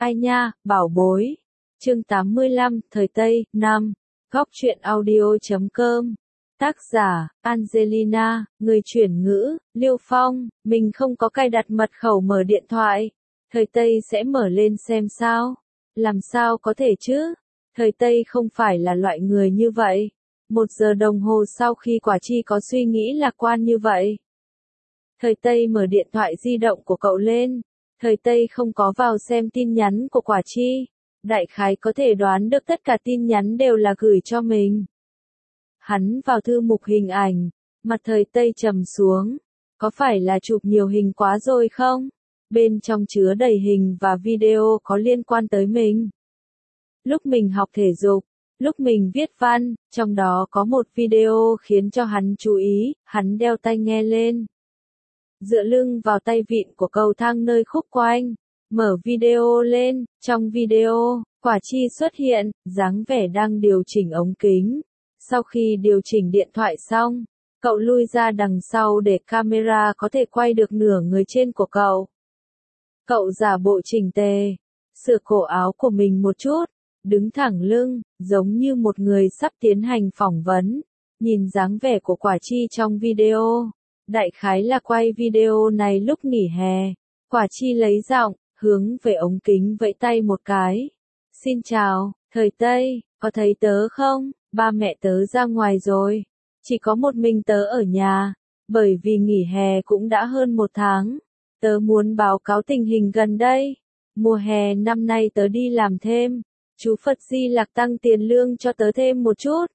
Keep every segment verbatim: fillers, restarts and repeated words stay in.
Ai nha, bảo bối. Chương tám mươi lăm, thời Tây, năm. Góc truyện audio chấm com. Tác giả, Angelina, người chuyển ngữ, Liêu Phong, mình không có cài đặt mật khẩu mở điện thoại. Thời Tây sẽ mở lên xem sao? Làm sao có thể chứ? Thời Tây không phải là loại người như vậy. Một giờ đồng hồ sau khi Quả Chi có suy nghĩ lạc quan như vậy. Thời Tây mở điện thoại di động của cậu lên. Thời Tây không có vào xem tin nhắn của Quả Chi. Đại khái có thể đoán được tất cả tin nhắn đều là gửi cho mình. Hắn vào thư mục hình ảnh, mặt Thời Tây trầm xuống. Có phải là chụp nhiều hình quá rồi không? Bên trong chứa đầy hình và video có liên quan tới mình. Lúc mình học thể dục, lúc mình viết văn, trong đó có một video khiến cho hắn chú ý, hắn đeo tai nghe lên. Dựa lưng vào tay vịn của cầu thang nơi khúc quanh, mở video lên, trong video, Quả Chi xuất hiện, dáng vẻ đang điều chỉnh ống kính. Sau khi điều chỉnh điện thoại xong, cậu lui ra đằng sau để camera có thể quay được nửa người trên của cậu. Cậu giả bộ chỉnh tề, sửa cổ áo của mình một chút, đứng thẳng lưng, giống như một người sắp tiến hành phỏng vấn. Nhìn dáng vẻ của Quả Chi trong video, đại khái là quay video này lúc nghỉ hè. Quả Chi lấy giọng, hướng về ống kính vẫy tay một cái. Xin chào, Thời Tây, có thấy tớ không? Ba mẹ tớ ra ngoài rồi. Chỉ có một mình tớ ở nhà. Bởi vì nghỉ hè cũng đã hơn một tháng. Tớ muốn báo cáo tình hình gần đây. Mùa hè năm nay tớ đi làm thêm. Chú Phật Di Lặc tăng tiền lương cho tớ thêm một chút.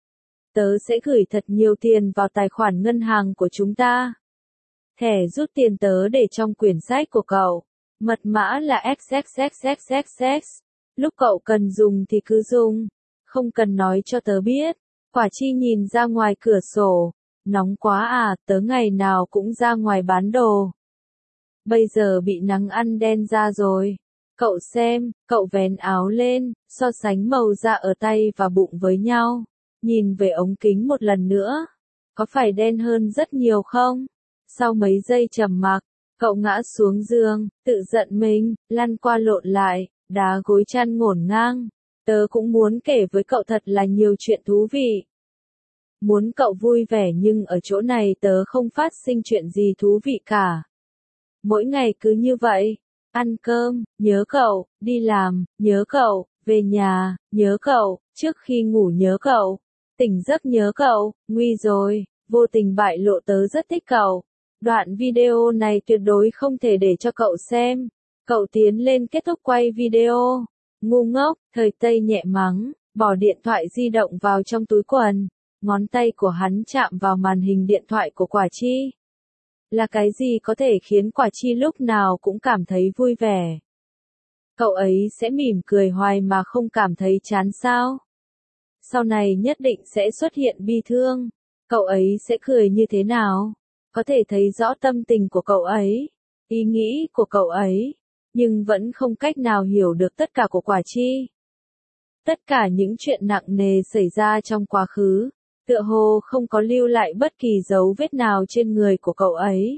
Tớ sẽ gửi thật nhiều tiền vào tài khoản ngân hàng của chúng ta. Thẻ rút tiền tớ để trong quyển sách của cậu. Mật mã là xx xx xx. Lúc cậu cần dùng thì cứ dùng. Không cần nói cho tớ biết. Quả Chi nhìn ra ngoài cửa sổ. Nóng quá à, tớ ngày nào cũng ra ngoài bán đồ. Bây giờ bị nắng ăn đen da rồi. Cậu xem, cậu vén áo lên, so sánh màu da ở tay và bụng với nhau. Nhìn về ống kính một lần nữa. Có phải đen hơn rất nhiều không? Sau mấy giây trầm mặc, cậu ngã xuống giường, tự giận mình, lăn qua lộn lại, đá gối chăn ngổn ngang. Tớ cũng muốn kể với cậu thật là nhiều chuyện thú vị. Muốn cậu vui vẻ nhưng ở chỗ này tớ không phát sinh chuyện gì thú vị cả. Mỗi ngày cứ như vậy, ăn cơm, nhớ cậu, đi làm, nhớ cậu, về nhà, nhớ cậu, trước khi ngủ nhớ cậu, tỉnh giấc nhớ cậu, nguy rồi, vô tình bại lộ tớ rất thích cậu. Đoạn video này tuyệt đối không thể để cho cậu xem. Cậu tiến lên kết thúc quay video. Ngu ngốc, Thời Tây nhẹ mắng, bỏ điện thoại di động vào trong túi quần. Ngón tay của hắn chạm vào màn hình điện thoại của Quả Chi. Là cái gì có thể khiến Quả Chi lúc nào cũng cảm thấy vui vẻ? Cậu ấy sẽ mỉm cười hoài mà không cảm thấy chán sao? Sau này nhất định sẽ xuất hiện bi thương. Cậu ấy sẽ cười như thế nào? Có thể thấy rõ tâm tình của cậu ấy, ý nghĩ của cậu ấy, nhưng vẫn không cách nào hiểu được tất cả của Quả Chi. Tất cả những chuyện nặng nề xảy ra trong quá khứ, tựa hồ không có lưu lại bất kỳ dấu vết nào trên người của cậu ấy.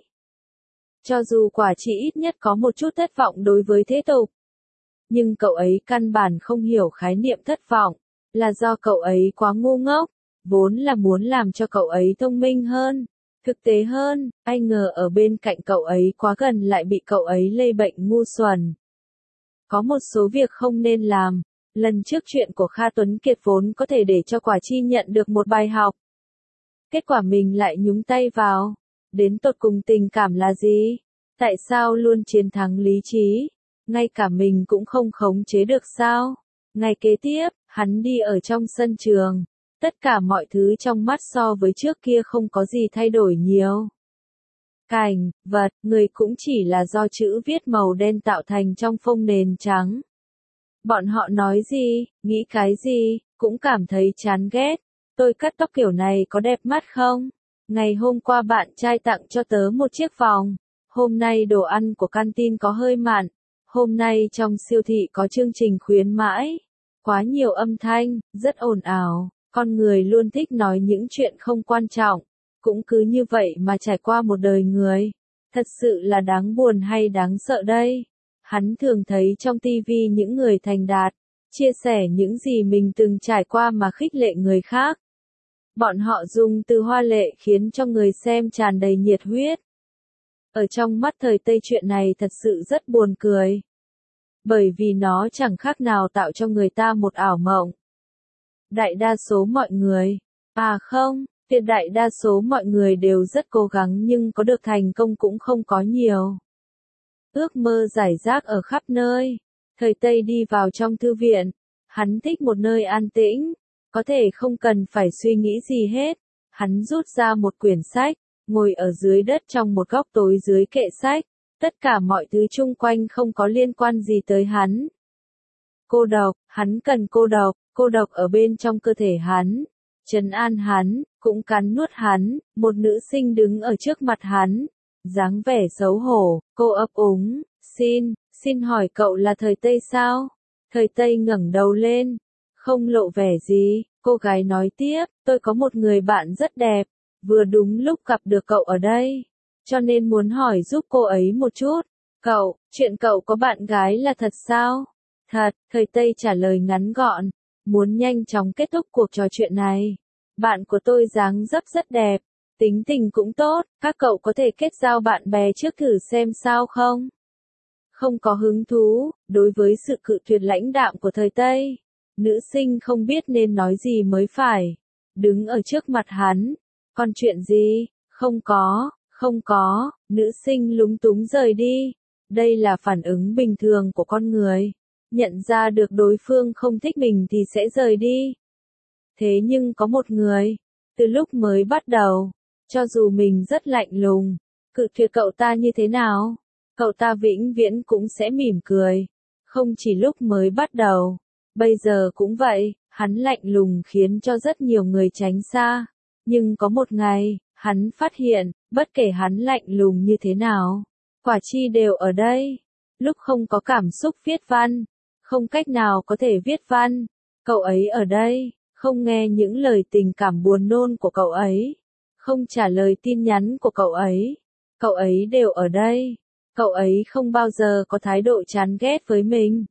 Cho dù Quả Chi ít nhất có một chút thất vọng đối với thế tục, nhưng cậu ấy căn bản không hiểu khái niệm thất vọng, là do cậu ấy quá ngu ngốc, vốn là muốn làm cho cậu ấy thông minh hơn. Thực tế hơn, ai ngờ ở bên cạnh cậu ấy quá gần lại bị cậu ấy lây bệnh ngu xuẩn. Có một số việc không nên làm. Lần trước chuyện của Kha Tuấn Kiệt vốn có thể để cho Quả Chi nhận được một bài học. Kết quả mình lại nhúng tay vào. Đến tột cùng tình cảm là gì? Tại sao luôn chiến thắng lý trí? Ngay cả mình cũng không khống chế được sao? Ngày kế tiếp, hắn đi ở trong sân trường. Tất cả mọi thứ trong mắt so với trước kia không có gì thay đổi nhiều. Cảnh, vật, người cũng chỉ là do chữ viết màu đen tạo thành trong phông nền trắng. Bọn họ nói gì, nghĩ cái gì, cũng cảm thấy chán ghét. Tôi cắt tóc kiểu này có đẹp mắt không? Ngày hôm qua bạn trai tặng cho tớ một chiếc vòng. Hôm nay đồ ăn của canteen có hơi mặn. Hôm nay trong siêu thị có chương trình khuyến mãi. Quá nhiều âm thanh, rất ồn ào. Con người luôn thích nói những chuyện không quan trọng, cũng cứ như vậy mà trải qua một đời người. Thật sự là đáng buồn hay đáng sợ đây? Hắn thường thấy trong tivi những người thành đạt, chia sẻ những gì mình từng trải qua mà khích lệ người khác. Bọn họ dùng từ hoa lệ khiến cho người xem tràn đầy nhiệt huyết. Ở trong mắt thời Tây chuyện này thật sự rất buồn cười. Bởi vì nó chẳng khác nào tạo cho người ta một ảo mộng. Đại đa số mọi người, à không, tuyệt đại đa số mọi người đều rất cố gắng nhưng có được thành công cũng không có nhiều. Ước mơ rải rác ở khắp nơi. Thời Tây đi vào trong thư viện. Hắn thích một nơi an tĩnh, có thể không cần phải suy nghĩ gì hết. Hắn rút ra một quyển sách, ngồi ở dưới đất trong một góc tối dưới kệ sách. Tất cả mọi thứ chung quanh không có liên quan gì tới hắn. Cô độc, hắn cần cô độc, cô độc ở bên trong cơ thể hắn. Trấn an hắn, cũng cắn nuốt hắn, một nữ sinh đứng ở trước mặt hắn. Dáng vẻ xấu hổ, cô ấp úng, xin, xin hỏi cậu là thời Tây sao? Thời Tây ngẩng đầu lên, không lộ vẻ gì, cô gái nói tiếp, tôi có một người bạn rất đẹp, vừa đúng lúc gặp được cậu ở đây, cho nên muốn hỏi giúp cô ấy một chút. Cậu, chuyện cậu có bạn gái là thật sao? Thật, thời Tây trả lời ngắn gọn, muốn nhanh chóng kết thúc cuộc trò chuyện này. Bạn của tôi dáng dấp rất đẹp, tính tình cũng tốt, các cậu có thể kết giao bạn bè trước thử xem sao không? Không có hứng thú, đối với sự cự tuyệt lãnh đạm của thời Tây. Nữ sinh không biết nên nói gì mới phải. Đứng ở trước mặt hắn. Còn chuyện gì? Không có, không có, nữ sinh lúng túng rời đi. Đây là phản ứng bình thường của con người. Nhận ra được đối phương không thích mình thì sẽ rời đi. Thế nhưng có một người, từ lúc mới bắt đầu, cho dù mình rất lạnh lùng, cự tuyệt cậu ta như thế nào, cậu ta vĩnh viễn cũng sẽ mỉm cười. Không chỉ lúc mới bắt đầu, bây giờ cũng vậy, hắn lạnh lùng khiến cho rất nhiều người tránh xa. Nhưng có một ngày, hắn phát hiện, bất kể hắn lạnh lùng như thế nào, Quả Chi đều ở đây. Lúc không có cảm xúc viết văn, không cách nào có thể viết văn, cậu ấy ở đây, không nghe những lời tình cảm buồn nôn của cậu ấy, không trả lời tin nhắn của cậu ấy, cậu ấy đều ở đây. Cậu ấy không bao giờ có thái độ chán ghét với mình,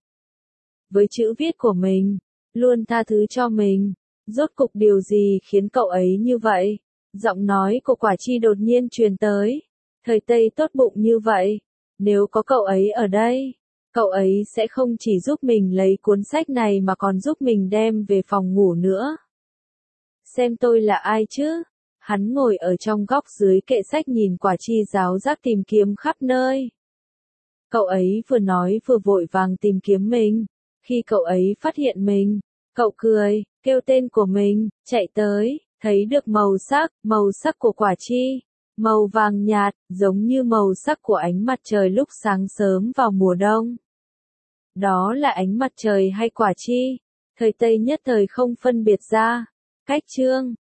với chữ viết của mình, luôn tha thứ cho mình. Rốt cục điều gì khiến cậu ấy như vậy? Giọng nói của Quả Chi đột nhiên truyền tới. Thời Tây tốt bụng như vậy, nếu có cậu ấy ở đây, cậu ấy sẽ không chỉ giúp mình lấy cuốn sách này mà còn giúp mình đem về phòng ngủ nữa. Xem tôi là ai chứ? Hắn ngồi ở trong góc dưới kệ sách nhìn Quả Chi giáo giác tìm kiếm khắp nơi. Cậu ấy vừa nói vừa vội vàng tìm kiếm mình. Khi cậu ấy phát hiện mình, cậu cười, kêu tên của mình, chạy tới, thấy được màu sắc, màu sắc của Quả Chi. Màu vàng nhạt, giống như màu sắc của ánh mặt trời lúc sáng sớm vào mùa đông. Đó là ánh mặt trời hay Quả Chi? Thời Tây nhất thời không phân biệt ra. Cách chương